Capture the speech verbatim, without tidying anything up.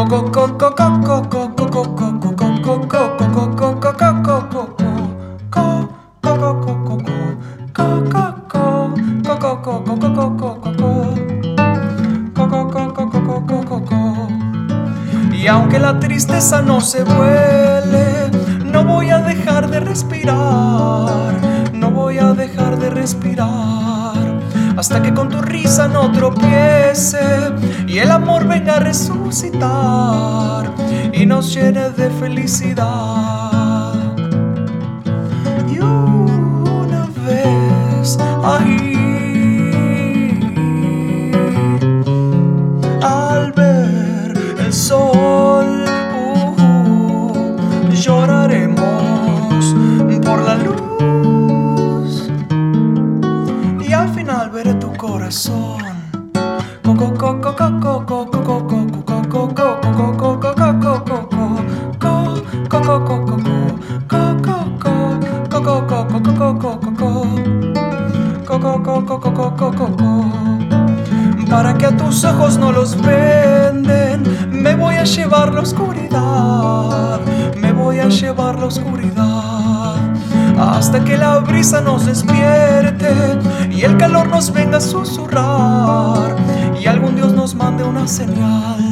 Y aunque la tristeza no se vuele, no voy a dejar de respirar, no voy a dejar de respirar, hasta que con tu risa no tropiece y el amor venga a resucitar y nos llene de felicidad. Y una vez ahí, al ver el sol, uh, uh, lloraremos por la luz y al final veré tu corazón. Para que a tus ojos no los venden, me voy a llevar la oscuridad, me voy a llevar la oscuridad, hasta que la brisa nos despierte y el calor nos venga a susurrar y algún Dios nos mande una señal.